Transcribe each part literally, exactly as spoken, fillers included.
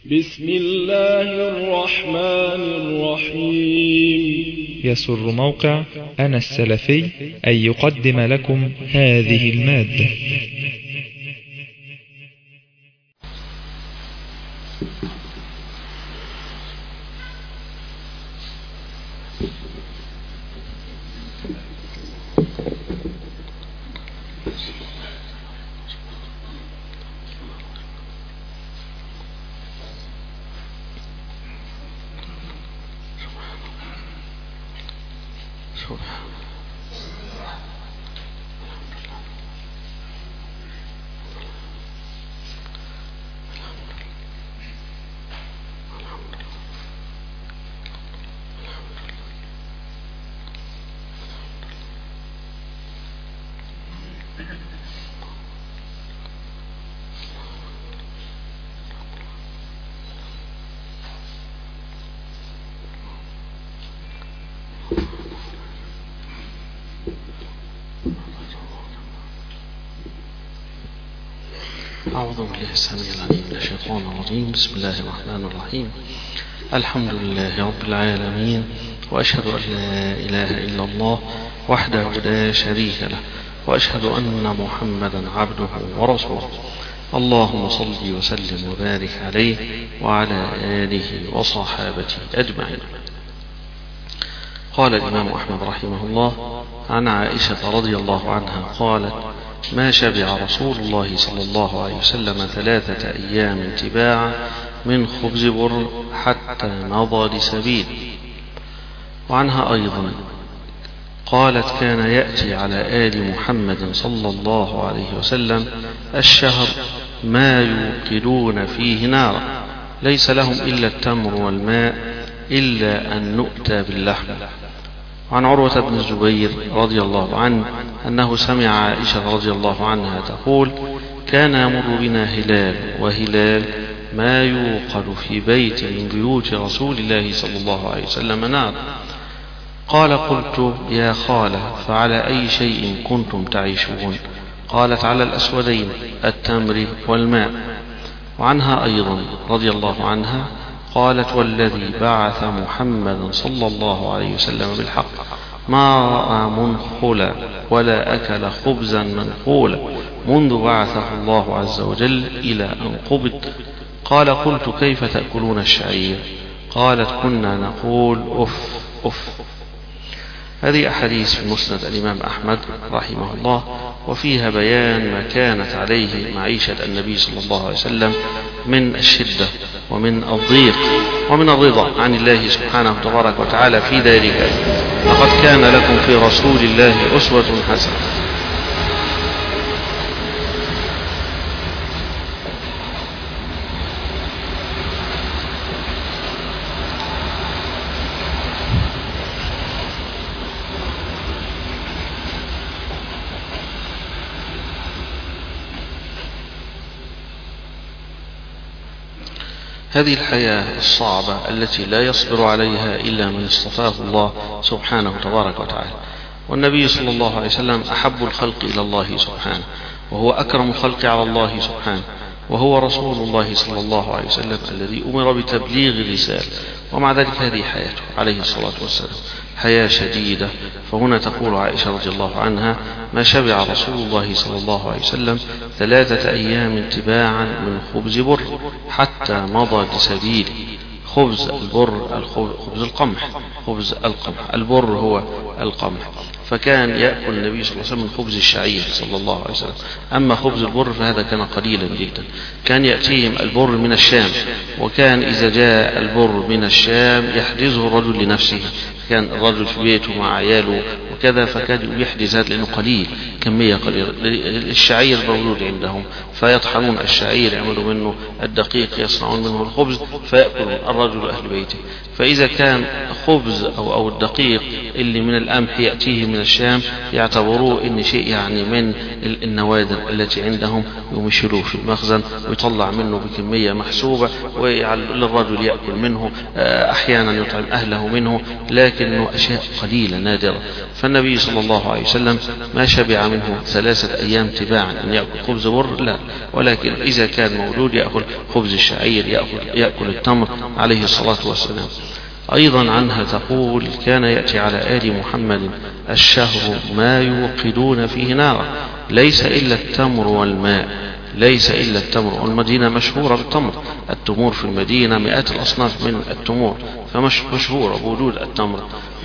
بسم الله الرحمن الرحيم. يسر موقع أنا السلفي أن يقدم لكم هذه المادة. أعوذ بالله السميع العليم من الشيطان الرجيم. بسم الله الرحمن الرحيم. الحمد لله رب العالمين، وأشهد أن لا إله إلا الله وحده لا شريك له، وأشهد أن محمدا عبده ورسوله. اللهم صل وسلم وبارك عليه وعلى آله وصحابته أجمعين. قال الإمام أحمد رحمه الله عن عائشة رضي الله عنها قالت: ما شبع رسول الله صلى الله عليه وسلم ثلاثة أيام تباعا من خبز بر حتى مضى لسبيل. وعنها أيضا قالت: كان يأتي على آل محمد صلى الله عليه وسلم الشهر ما يوقدون فيه نارا، ليس لهم إلا التمر والماء إلا أن نؤتى باللحم. وعن عروة بن الزبير رضي الله عنه أنه سمع عائشة رضي الله عنها تقول: كان يمر بنا هلال وهلال ما يوقد في بيت من بيوت رسول الله صلى الله عليه وسلم نار. قال: قلت: يا خالة، فعلى أي شيء كنتم تعيشون؟ قالت: على الأسودين، التمر والماء. وعنها أيضا رضي الله عنها قالت: والذي بعث محمدا صلى الله عليه وسلم بالحق ما رأى منخلا ولا أكل خبزا منخولا منذ بعثه الله عز وجل إلى أن قبض. قال: قلت: كيف تأكلون الشعير؟ قالت: كنا نقول أف أف. هذه أحاديث في مسند الإمام أحمد رحمه الله، وفيها بيان ما كانت عليه معيشة النبي صلى الله عليه وسلم من الشدة ومن الضيق ومن الرضا عن الله سبحانه تبارك وتعالى في ذلك. لقد كان لكم في رسول الله أسوة حسنة. هذه الحياة الصعبة التي لا يصبر عليها إلا من اصطفاه الله سبحانه تبارك وتعالى. والنبي صلى الله عليه وسلم أحب الخلق إلى الله سبحانه، وهو أكرم الخلق على الله سبحانه، وهو رسول الله صلى الله عليه وسلم الذي أمر بتبليغ الرسالة. ومع ذلك هذه حياته عليه الصلاة والسلام حياة شديدة. فهنا تقول عائشة رضي الله عنها: ما شبع رسول الله صلى الله عليه وسلم ثلاثة أيام تباعا من خبز بر حتى مضى لسبيل. خبز البر خبز القمح، خبز القمح، البر هو القمح. فكان يأكل النبي صلى الله عليه وسلم من خبز الشعير صلى الله عليه وسلم. أما خبز البر فهذا كان قليلا جدا. كان يأتيهم البر من الشام، وكان إذا جاء البر من الشام يحجزه الرجل لنفسه. كان الرجل في بيته مع عياله وكذا، فكان يحجز هذا لأنه قليل، كمية قليلة. الشعير موجود عندهم، فيطحنون الشعير، يعملوا منه الدقيق، يصنعون منه الخبز، فيأكل الرجل أهل بيته. فإذا كان خبز أو, أو الدقيق اللي من القمح يأتيه من الشام يعتبروه إن شيء يعني من النوادر التي عندهم، يمشلوه في المخزن ويطلع منه بكمية محسوبة وللرجل يأكل منه، أحيانا يطعم أهله منه، لكنه أشياء قليلة نادرة. فالنبي صلى الله عليه وسلم ما شبع منه ثلاثة أيام تباعا أن يأكل خبز بر، لا، ولكن إذا كان مولود يأكل خبز الشعير، يأكل, يأكل التمر عليه الصلاة والسلام. أيضا عنها تقول: كان يأتي على آل محمد الشهر ما يوقدون فيه نارا، ليس إلا التمر والماء، ليس إلا التمر. والمدينة مشهورة بالتمر، التمور في المدينة مئات الأصناف من التمور، فمش مشهورة بوجود التمر.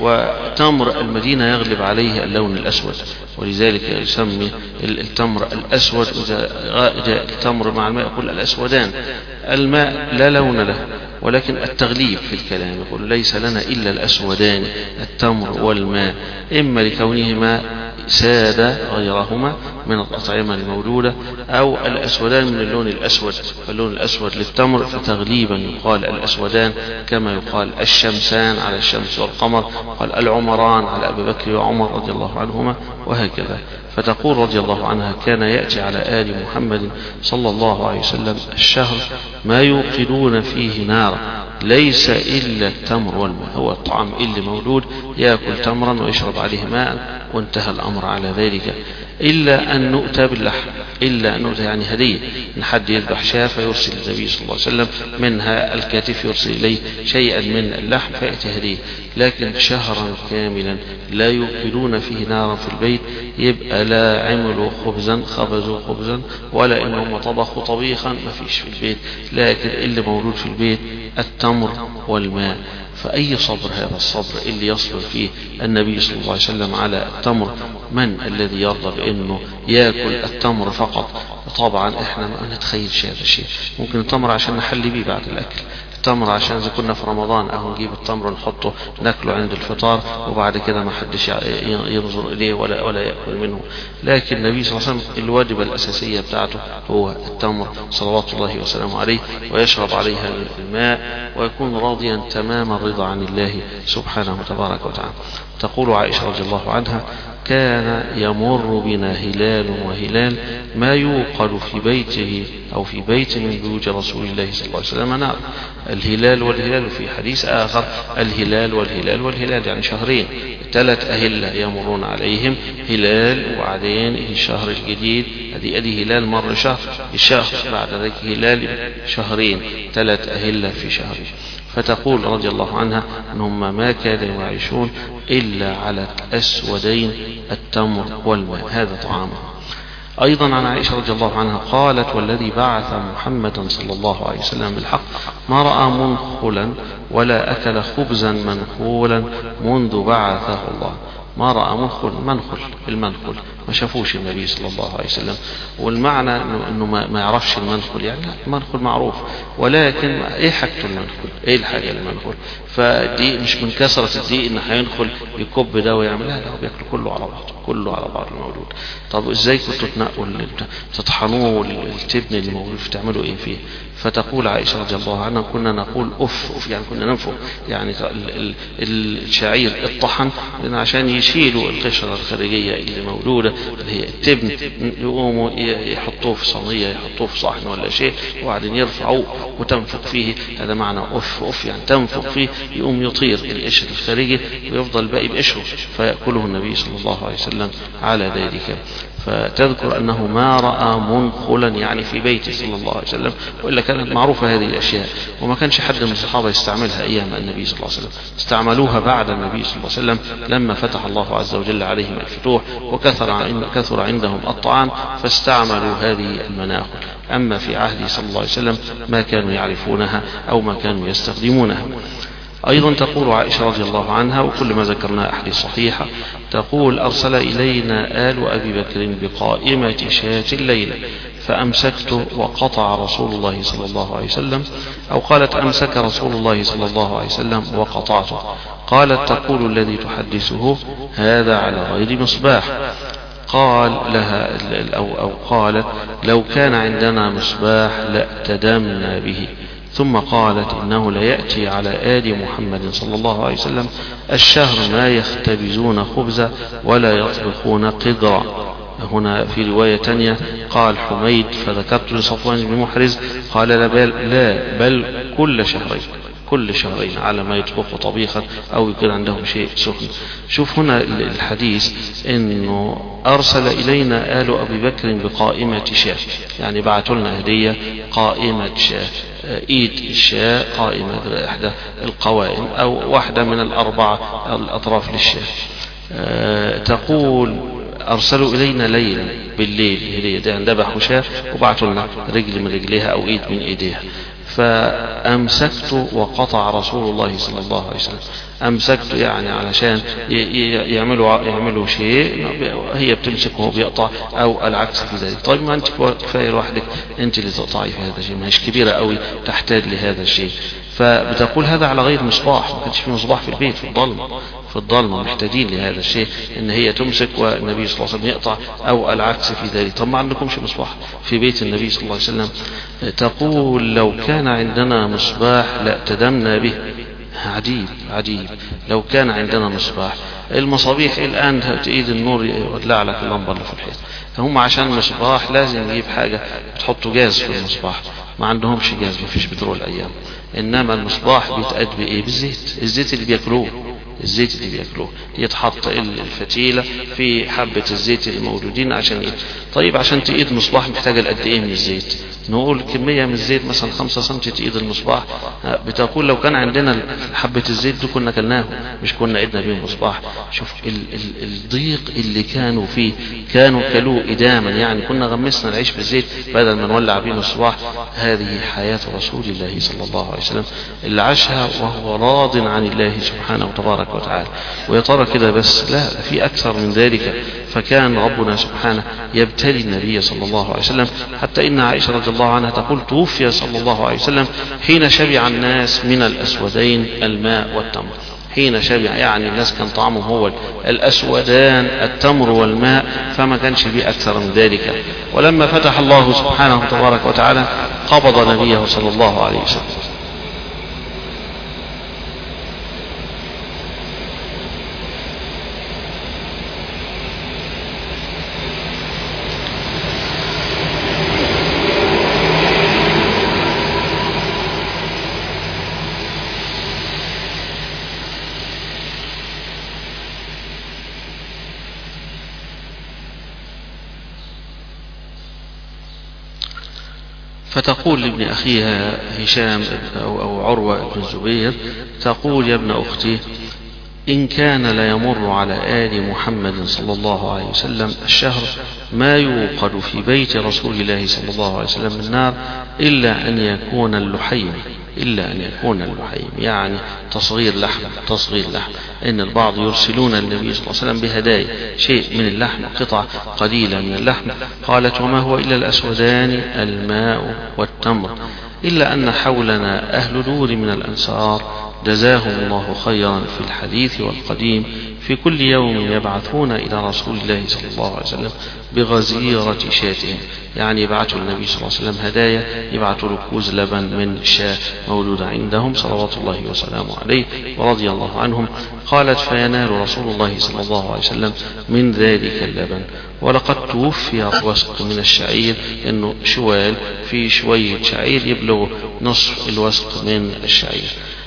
وتمر المدينة يغلب عليه اللون الأسود، ولذلك يسمي التمر الأسود. إذا جاء التمر مع الماء يقول الأسودان. الماء لا لون له، ولكن التغليب في الكلام يقول ليس لنا إلا الأسودان، التمر والماء، إما لكونهما ساد غيرهما من الأطعمة المولودة، أو الأسودان من اللون الأسود، فاللون الأسود للتمر، فتغليبا يقال الأسودان، كما يقال الشمسان على الشمس والقمر، قال العمران على أبي بكر وعمر رضي الله عنهما، وهكذا. فتقول رضي الله عنها: كان يأتي على آل محمد صلى الله عليه وسلم الشهر ما يوقدون فيه نارا، ليس إلا التمر والماء. هو الطعام اللي مولود يأكل تمرا ويشرب عليه ماء، وانتهى الأمر على ذلك، إلا أن نؤتى باللحم، إلا أن نؤتى يعني هدية، إن حد يذبح شاة فيرسل النبي صلى الله عليه وسلم منها الكاتف يرسل إليه شيئا من اللحم فيأتي هدية. لكن شهرا كاملا لا يوقدون فيه نارا في البيت، يبقى لا عملوا خبزا خبزوا خبزا، ولا إنهم طبخوا طبيخا، ما فيش في البيت، لكن اللي مولود في البيت التمر والماء. فأي صبر هذا الصبر اللي يصبر فيه النبي صلى الله عليه وسلم على التمر؟ من الذي يرضى بأنه يأكل التمر فقط؟ طبعا احنا ما نتخيل شيء هذا الشيء. ممكن التمر عشان نحلي بيه بعد الأكل، التمر عشان إذا كنا في رمضان أو نجيب التمر ونحطه ناكله عند الفطار، وبعد كده ما حدش ينظر إليه ولا ولا يأكل منه. لكن النبي صلى الله عليه وسلم الواجبة الأساسية بتاعته هو التمر صلوات الله وسلامه عليه، ويشرب عليها الماء، ويكون راضيا تمام الرضا عن الله سبحانه وتبارك وتعالى. تقول عائشة رضي الله عنها: كان يمر بنا هلال وهلال ما يوقد في بيته أو في بيت من بيوت رسول الله صلى الله عليه وسلم نار. الهلال والهلال في حديث آخر الهلال والهلال والهلال يعني شهرين، ثلاث أهلة يمرون عليهم، هلال وبعدين الشهر الجديد، هذه أدي هلال مر شهر، الشهر بعد ذلك هلال شهرين، ثلاث أهلة في شهرين. فتقول رضي الله عنها أنهم ما كانوا يعيشون إلا على الأسودين التمر والماء، هذا طعامه. أيضا عن عائشة رضي الله عنها قالت: والذي بعث محمدا صلى الله عليه وسلم بالحق ما رأى منخلا ولا أكل خبزا منخولا منذ بعثه الله. ما رأى منخل، منخل المنخل ما شافوش النبي صلى الله عليه وسلم. والمعنى انه, إنه ما, ما يعرفش المنخل، يعني المنخل معروف، ولكن ايه حاجته المنخل، ايه الحاجة المنخل؟ فدي مش من كثرة الدقيق ان هينخل يكب ده ويعملها، لا، هو بياكل كله على بعضه، كله على بعض المولود. طب ازاي كنتوا تنقوا تطحنوه التبن اللي موجود تعملوا ايه فيه؟ فتقول عائشة رضي الله عنها: كنا نقول أف أف، يعني كنا ننفخ، يعني الشعير الطحن عشان يشيلوا القشرة الخارجية اللي مولودة اللي هي التبن، يقوموا يحطوه في صينية، يحطوه في صحن ولا شيء، وبعدين يرفعوه وتنفخ فيه. هذا معنى أف أف، يعني تنفخ فيه، يقوم يطير القشر الخارجي ويفضل باقي بقشره، فيأكله النبي صلى الله عليه وسلم على ذلك. فتذكر أنه ما رأى منخلا يعني في بيته صلى الله عليه وسلم، وإلا كانت معروفة هذه الأشياء، وما كانش حد من الصحابة يستعملها أيام النبي صلى الله عليه وسلم، استعملوها بعد النبي صلى الله عليه وسلم لما فتح الله عز وجل عليهم الفتوح وكثر كثر عندهم الطعام، فاستعملوا هذه المناخل. أما في عهده صلى الله عليه وسلم ما كانوا يعرفونها أو ما كانوا يستخدمونها. أيضا تقول عائشة رضي الله عنها، وكل ما ذكرنا أحاديث صحيحة، تقول: أرسل إلينا آل أبي بكر بقائمة شاة الليلة فأمسكت وقطع رسول الله صلى الله عليه وسلم، أو قالت: أمسك رسول الله صلى الله عليه وسلم وقطعته. قالت تقول الذي تحدثه: هذا على غير مصباح. قال لها أو, أو قالت: لو كان عندنا مصباح لأتدمنا به. ثم قالت: إنه ليأتي على آل محمد صلى الله عليه وسلم الشهر ما يختبزون خبزا ولا يطبخون قدرا. هنا في رواية تانية قال حميد: فذكرت لصفوان بن محرز قال: لا بل, لا بل كل شهرين كل شهرين على ما يطبخوا طبيخا أو يكون عندهم شيء سخن. شوف هنا الحديث إنه أرسل إلينا آل أبي بكر بقائمة شاة، يعني بعثوا لنا هدية قائمة شاة، إيد الشاة قائمة إحدى القوائم أو واحدة من الأربعة الأطراف للشاة. أه تقول أرسلوا إلينا ليلا بالليل هدية، ده ذبحوا شاة وبعثوا لنا رجل من رجليها أو إيد من إيديها. فأمسكت وقطع رسول الله صلى الله عليه وسلم. أمسكت يعني علشان يعملوا يعملوا شيء هي بتمسك وهو بيقطع أو العكس في ذلك. طيب ما أنت كفاية لوحدك أنت اللي تقطعي في هذا الشيء، مش كبيرة قوي تحتاج لهذا الشيء. فبتقول هذا على غير مصباح، ما كانش في مصباح في البيت، في الظلمة في الظلمة محتاجين لهذا الشيء ان هي تمسك والنبي صلى الله عليه وسلم يقطع او العكس في ذلك. طب ما عندكمش مصباح في بيت النبي صلى الله عليه وسلم. تقول لو كان عندنا مصباح لاتدمنا به. عجيب عجيب، لو كان عندنا مصباح. المصابيح الآن تأيد النور يولع لك اللمبة اللي في الحيط، فهم عشان مصباح لازم يجيب حاجة تحطوا جاز في المصباح، ما عندهمش جاز، ما فيش بترول أيام. إنما المصباح بيتقاد بإيه؟ بالزيت، الزيت اللي بياكلوه الزيت اللي بياكلوه يتحط الفتيلة في حبة الزيت الموجودين عشان يد. طيب عشان تقيد مصباح محتاجة قد ايه من الزيت؟ نقول كمية من الزيت مثلا خمسة سنتي تقيد المصباح. بتقول لو كان عندنا حبة الزيت دي كنا كلناه، مش كنا قيدنا بيه المصباح. شوف ال ال الضيق اللي كانوا فيه، كانوا كلوه إداما، يعني كنا غمسنا العيش بالزيت بدل ما نولع بيه مصباح. هذه حياة رسول الله صلى الله عليه وسلم اللي عاشها وهو راض عن الله سبحانه وتبارك وتعالى. ويا ترى كده بس؟ لا، في أكثر من ذلك. فكان ربنا سبحانه يبتلي النبي صلى الله عليه وسلم، حتى إن عائشة رضي الله عنها تقول توفي صلى الله عليه وسلم حين شبع الناس من الأسودين الماء والتمر. حين شبع يعني الناس كان طعمهم هو الأسودان التمر والماء، فما كانش بيه أكثر من ذلك. ولما فتح الله سبحانه وتبارك وتعالى قبض نبيه صلى الله عليه وسلم. فتقول لابن أخيها هشام أو, أو عروة بن الزبير، تقول يا ابن أختي إن كان ليمر على آل محمد صلى الله عليه وسلم الشهر ما يوقد في بيت رسول الله صلى الله عليه وسلم من النار إلا أن يكون اللحيم إلا أن يكون اللحيم يعني تصغير لحم تصغير لحم إن البعض يرسلون النبي صلى الله عليه وسلم بهدايا شيء من اللحم، قطع قليلة من اللحم. قالت وما هو إلا الأسودان الماء والتمر، إلا أن حولنا أهل دور من الأنصار جزاهم الله خيرا في الحديث والقديم في كل يوم يبعثون إلى رسول الله صلى الله عليه وسلم بغزيرة شاتهم، يعني يبعثوا النبي صلى الله عليه وسلم هدايا، يبعثوا له كوز لبن من شاة مولودة عندهم صلوات الله وسلامه عليه ورضي الله عنهم. قالت فينال رسول الله صلى الله عليه وسلم من ذلك اللبن. ولقد توفي الوسق من الشعير، انه شوال في شوية شعير يبلغ نصف الوسق من الشعير.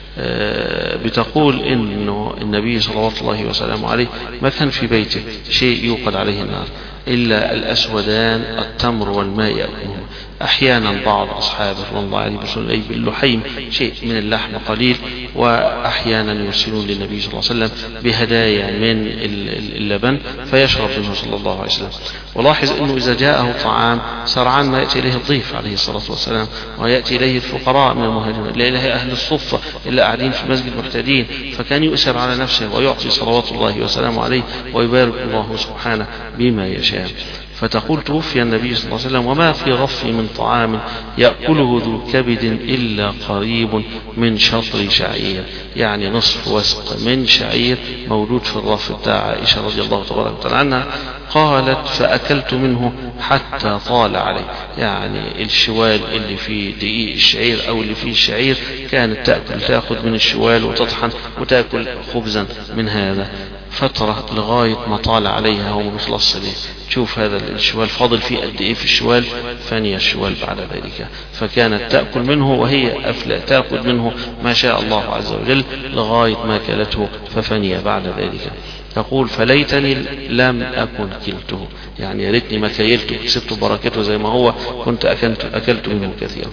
بتقول انه النبي صلوات الله وسلامه عليه ما كان في بيته شيء يوقد عليه النار إلا الأسودان التمر والماء يأكلون. أحيانا بعض أصحابه رضي الله عنهم يرسلون باللحيم شيء من اللحم قليل، وأحيانا يرسلون للنبي صلى الله عليه وسلم بهدايا من اللبن فيشرب منه صلى الله عليه وسلم. ولاحظ أنه إذا جاءه طعام سرعان ما يأتي إليه الضيف عليه الصلاة والسلام، ويأتي إليه الفقراء من المهاجرين، لا إليه أهل الصفة إلا قاعدين في المسجد محتاجين، فكان يؤسر على نفسه ويعطي صلوات الله وسلامه عليه ويبارك الله سبحانه بما يشاء. فتقول توفي النبي صلى الله عليه وسلم وما في غفي من طعام يأكله ذو كبد إلا قريب من شطر شعير، يعني نصف وسق من شعير موجود في الرف بتاع عائشة رضي الله تبارك وتعالى عنها. قالت فأكلت منه حتى طال عليه، يعني الشوال اللي فيه دقيق الشعير أو اللي فيه الشعير كانت تأكل تأخذ من الشوال وتطحن وتأكل خبزا من هذا. فترة لغاية ما طال عليها هو ما بيخلصش ليه. شوف هذا الشوال فاضل فيه قد ايه في الشوال، فني الشوال بعد ذلك. فكانت تأكل منه وهي أفلا تأكل منه ما شاء الله عز وجل لغاية ما كلته ففني بعد ذلك. تقول فليتني لم أكن كلته، يعني يا ريتني ما كيلته سبت بركته زي ما هو كنت أكلت, أكلت منه كثيرا.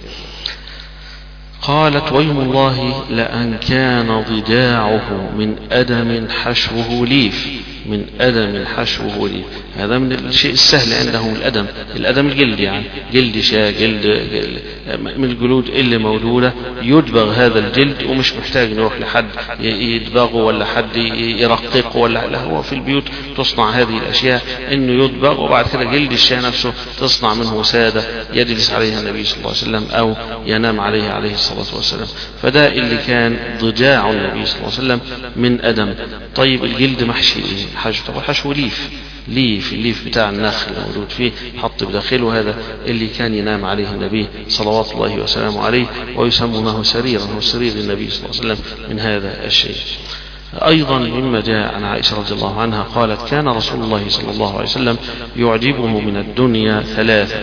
قالت ويم الله لأن كان ضداعه من أدم حشوه ليف، من أدم حشوه ليف. هذا من الشيء السهل عندهم الأدم، الأدم الجلد، يعني جلد شاة، جلد, جلد من الجلود اللي موجودة يدبغ هذا الجلد، ومش محتاج نروح لحد يدبغه ولا حد يرققه ولا لا، هو في البيوت تصنع هذه الأشياء إنه يدبغ، وبعد كده جلد الشاة نفسه تصنع منه سادة يجلس عليها النبي صلى الله عليه وسلم أو ينام عليها عليه الصلاة والسلام. فده اللي كان ضجاع النبي صلى الله عليه وسلم من أدم. طيب الجلد محشي إيه؟ حشو. طب الحشو ليف، ليف الليف بتاع النخل موجود فيه حط بداخله، هذا اللي كان ينام عليه النبي صلوات الله وسلامه عليه، ويسمونه سريرا، هو سرير النبي صلى الله عليه وسلم من هذا الشيء. أيضا مما جاء عن عائشة رضي الله عنها قالت كان رسول الله صلى الله عليه وسلم يعجبه من الدنيا ثلاثة: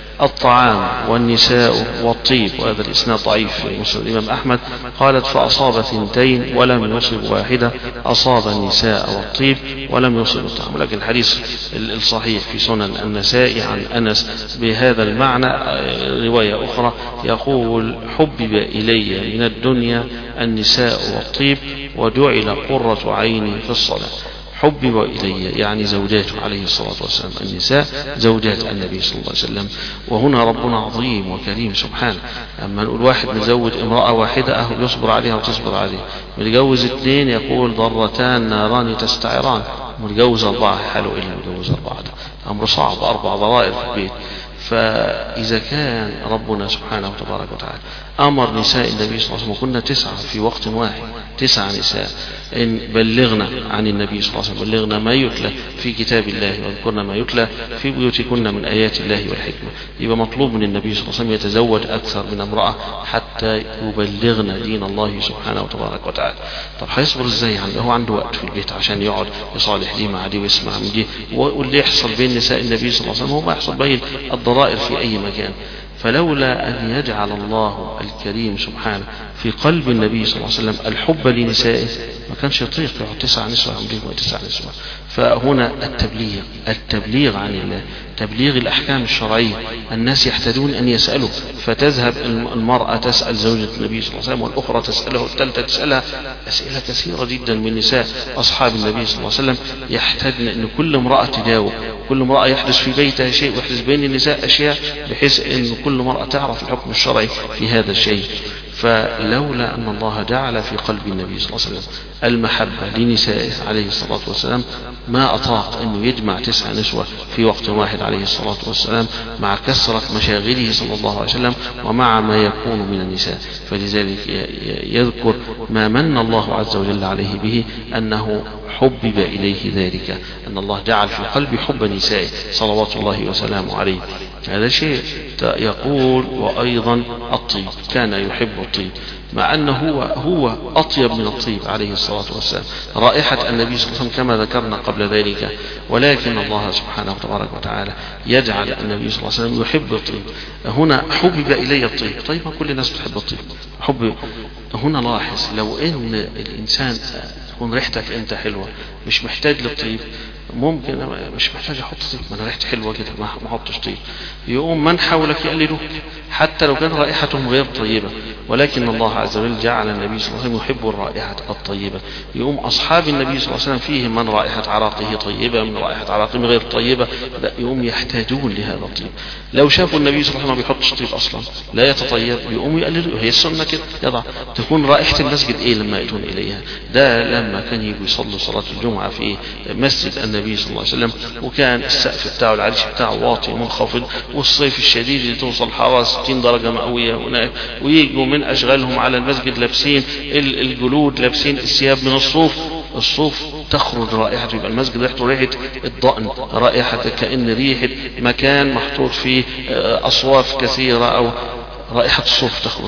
الطعام والنساء والطيب. وهذا الإسناد ضعيف في مسند الإمام أحمد. قالت فأصاب ثنتين ولم يصب واحدة، أصاب النساء والطيب ولم يصب الطعام. لكن الحديث الصحيح في سنن النسائي عن أنس بهذا المعنى رواية أخرى يقول حبب إلي من الدنيا النساء والطيب وجعل قرة عيني في الصلاة. حبب إلي يعني زوجاته عليه الصلاة والسلام، النساء زوجات النبي صلى الله عليه وسلم. وهنا ربنا عظيم وكريم سبحانه. أما نقول واحد مزوج امرأة واحدة أهو يصبر عليها وتصبر عليه، متجوز اثنين يقول ضرتان ناران تستعران، متجوز أربعة حاله إلا متجوز أربعة، أمر صعب، أربع ضرائر في البيت. فإذا كان ربنا سبحانه وتبارك وتعالى أمر نساء النبي صلى الله عليه وسلم، كنا تسعة في وقت واحد، تسعة نساء، إن بلغنا عن النبي صلى الله عليه وسلم، بلغنا ما يتلى في كتاب الله واذكرنا ما يتلى في بيوتكن من آيات الله والحكمة. يبقى مطلوب من النبي صلى الله عليه وسلم يتزوج أكثر من امرأة حتى يبلغنا دين الله سبحانه وتبارك وتعالى. طب هيصبر ازاي؟ عنده هو عنده وقت في البيت عشان يقعد يصالح دي مع دي ويسمع من دي، واللي يحصل بين نساء النبي صلى الله عليه وسلم هو ما يحصل بين الضرائر في أي مكان. فلولا أن يجعل الله الكريم سبحانه في قلب النبي صلى الله عليه وسلم الحب لنسائه ما كانش يطيق يقعد تسع نسوة عندهم تسع نسوة. فهنا التبليغ، التبليغ عن الله، تبليغ الأحكام الشرعية. الناس يحتاجون أن يسألوا، فتذهب المرأة تسأل زوجة النبي صلى الله عليه وسلم، والأخرى تسأله، الثالثة تسألها. أسئلة كثيرة جدا من نساء أصحاب النبي صلى الله عليه وسلم يحتاجن أن كل امرأة تجاوب، كل امرأة يحدث في بيتها شيء ويحدث بين النساء أشياء، بحيث أن كل امرأة تعرف الحكم الشرعي في هذا الشيء. فلولا أن الله جعل في قلب النبي صلى الله عليه وسلم المحبة لنسائه عليه الصلاة والسلام ما أطاق أنه يجمع تسع نسوة في وقت واحد عليه الصلاة والسلام، مع كثرة مشاغله صلى الله عليه وسلم ومع ما يكون من النساء. فلذلك يذكر ما من الله عز وجل عليه به أنه حبب إليه ذلك، أن الله جعل في قلب حب نسائه صلوات الله وسلامه عليه. هذا شيء يقول. وأيضا الطيب، كان يحب الطيب، مع أنه هو, هو أطيب من الطيب عليه الصلاة والسلام، رائحة النبي صلى الله عليه وسلم كما ذكرنا قبل ذلك. ولكن الله سبحانه وتبارك وتعالى يجعل النبي صلى الله عليه وسلم يحب الطيب. هنا حبب إلي الطيب. طيب ما كل الناس بتحب الطيب، حب. هنا لاحظ لو ان الانسان تكون ريحتك انت حلوة مش محتاج للطيب، ممكن مش محتاج احط طيب، ما انا ريحتي حلوه كده ما احطش طيب، يقوم من حولك يقلدوك حتى لو كان رائحتهم غير طيبه. ولكن الله عز وجل جعل النبي صلى الله عليه وسلم يحب الرائحه الطيبه، يقوم اصحاب النبي صلى الله عليه وسلم فيهم من رائحه عراقه طيبه، من رائحه عراقهم غير طيبه، يقوم يحتاجون لهذا الطيب. لو شافوا النبي صلى الله عليه وسلم ما بيحطش طيب اصلا لا يتطيب، يقوم يقلدوا. هي السنه كده يضع تكون رائحه المسجد ايه لما ياتون اليها. ده لما كان يجوا يصلوا صلاه الجمعه في مسجد النبي صلى الله عليه وسلم، وكان السقف بتاعه العريش بتاعه واطي منخفض، والصيف الشديد اللي توصل حرارة ستين درجة مئوية هناك، ويجوا من أشغالهم على المسجد لابسين الجلود، لابسين الثياب من الصوف، الصوف تخرج رائحته، يبقى المسجد ريحته ريحة الضأن، رائحة كأن ريحة مكان محطوط فيه أصواف كثيرة أو رائحة الصوف تخرج.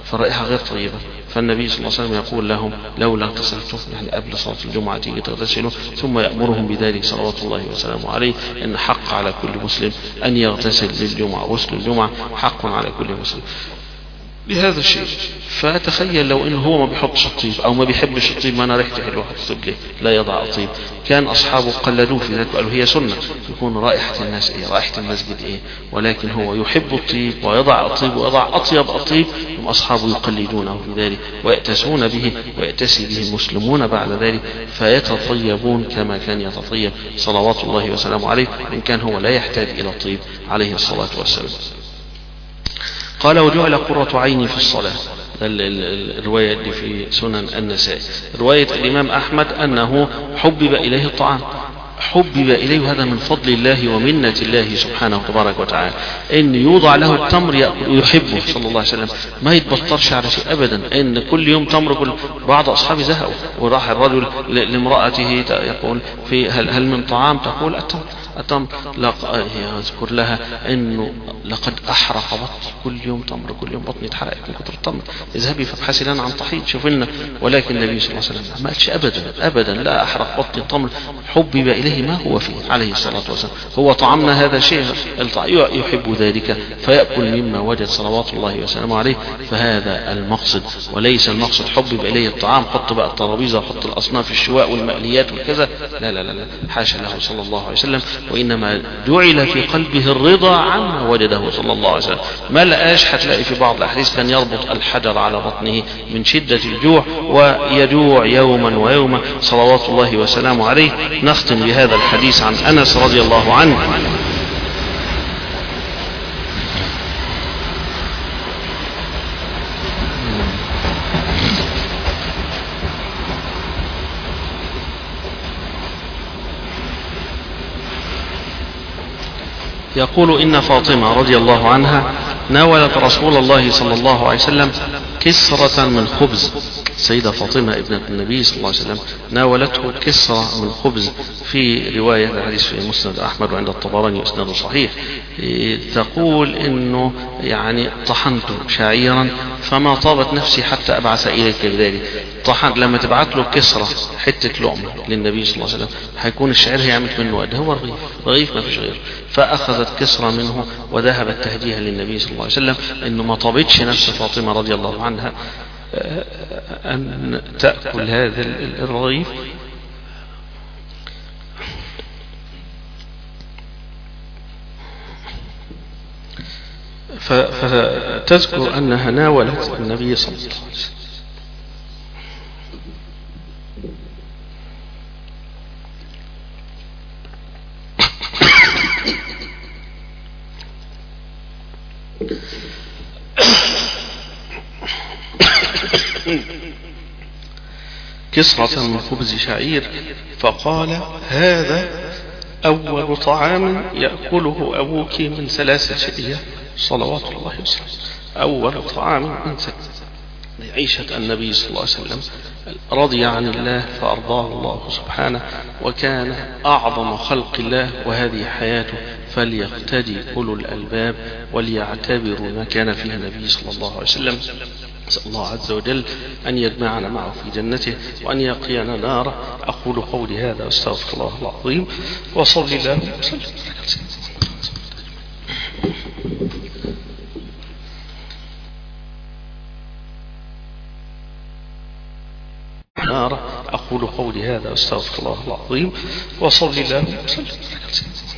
فالرائحة غير طيبة. فالنبي صلى الله عليه وسلم يقول لهم لولا اغتسلتم، يعني قبل صلاة الجمعة تيجي تغتسلوا، ثم يأمرهم بذلك صلوات الله وسلامه عليه. إن حق على كل مسلم أن يغتسل للجمعة، غسل الجمعة حق على كل مسلم بهذا الشيء. فتخيل لو إنه هو ما بيحطش الطيب أو ما بيحبش الطيب، ما أنا ريحتي حلوة الطيب ليه لا يضع الطيب؟ كان أصحابه قلدوه في ذلك وقالوا هي سنة يكون رائحة الناس إيه، رائحة المسجد إيه، ولكن هو يحب الطيب ويضع الطيب ويضع أطيب الطيب، هم أصحابه يقلدونه في ذلك ويأتسون به ويأتسي به المسلمون بعد ذلك، فيتطيبون كما كان يتطيب صلوات الله وسلامه عليه، إن كان هو لا يحتاج إلى الطيب عليه الصلاة والسلام. قال وجعل قرة عيني في الصلاة، الرواية اللي في سنن النسائي. رواية الإمام أحمد أنه حبب إليه الطعام، حبب إليه، هذا من فضل الله ومنة الله سبحانه تبارك وتعالى، إن يوضع له التمر يأكل يحبه صلى الله عليه وسلم، ما يتبطرش على شيء أبدا، إن كل يوم تمر. كل بعض أصحابي زهقوا وراح الرجل لامرأته يقول في هل, هل من طعام؟ تقول التمر التمر. يذكر لها إنه لقد أحرق بطني، كل يوم تمر، كل يوم بطني اتحرقت من كثر التمر، اذهبي فابحثي لنا عن طحين شوف لنا. ولكن النبي صلى الله عليه وسلم ما قالش أبدا أبدا لا أحرق بطني التمر، حبب إليه ما هو فيه عليه الصلاة والسلام. هو طعامنا هذا شيء يحب ذلك فيأكل مما وجد صلوات الله وسلامه عليه، فهذا المقصد، وليس المقصد حبب إليه الطعام حط بقى الترابيزة وحط الأصناف الشواء والمقليات والكذا، لا لا لا, لا. حاشا له صلى الله عليه وسلم، وإنما جعل في قلبه الرضا عما وجده صلى الله عليه وسلم. ما لقاش، هتلاقي في بعض الأحاديث كان يربط الحجر على بطنه من شدة الجوع ويجوع يوما ويوما صلوات الله وسلامه عليه. نختم بهذا الحديث عن أنس رضي الله عنه. يقول إن فاطمة رضي الله عنها ناولت رسول الله صلى الله عليه وسلم كسرة من خبز. سيدة فاطمة ابنة النبي صلى الله عليه وسلم ناولته كسرة من خبز، في رواية الحديث في مسند أحمد وعند الطبراني إسناده صحيح. تقول إنه يعني طحنت شعيرا فما طابت نفسي حتى أبعث إليك بذلك. طحن لما تبعت له كسرة حتة لقمة للنبي صلى الله عليه وسلم هيكون الشعير هيعمل منه قد هو رغيف، رغيف ما فيش غيره. فأخذت كسرة منه وذهبت تهديها للنبي صلى الله عليه وسلم، إنه ما طابتش نفس فاطمة رضي الله عنها أن تأكل هذا الرغيف. فتذكر أنها ناولت النبي صلى الله عليه وسلم كسرة من خبز شعير، فقال هذا أول طعام يأكله أبوك من ثلاثة أيام صلوات الله وسلامه. أول طعام من ثلاثة. عيشة النبي صلى الله عليه وسلم رضي عن الله فأرضاه الله سبحانه، وكان أعظم خلق الله، وهذه حياته، فليقتدي أولو الألباب وليعتبروا ما كان فيه النبي صلى الله عليه وسلم. أسأل الله عز وجل أن يجمعنا معه في جنته وأن يقينا ناره. أقول قولي هذا واستغفر الله العظيم، وصلي الله وسلم. ناره. أقول قولي هذا واستغفر الله العظيم، وصلي الله وسلم.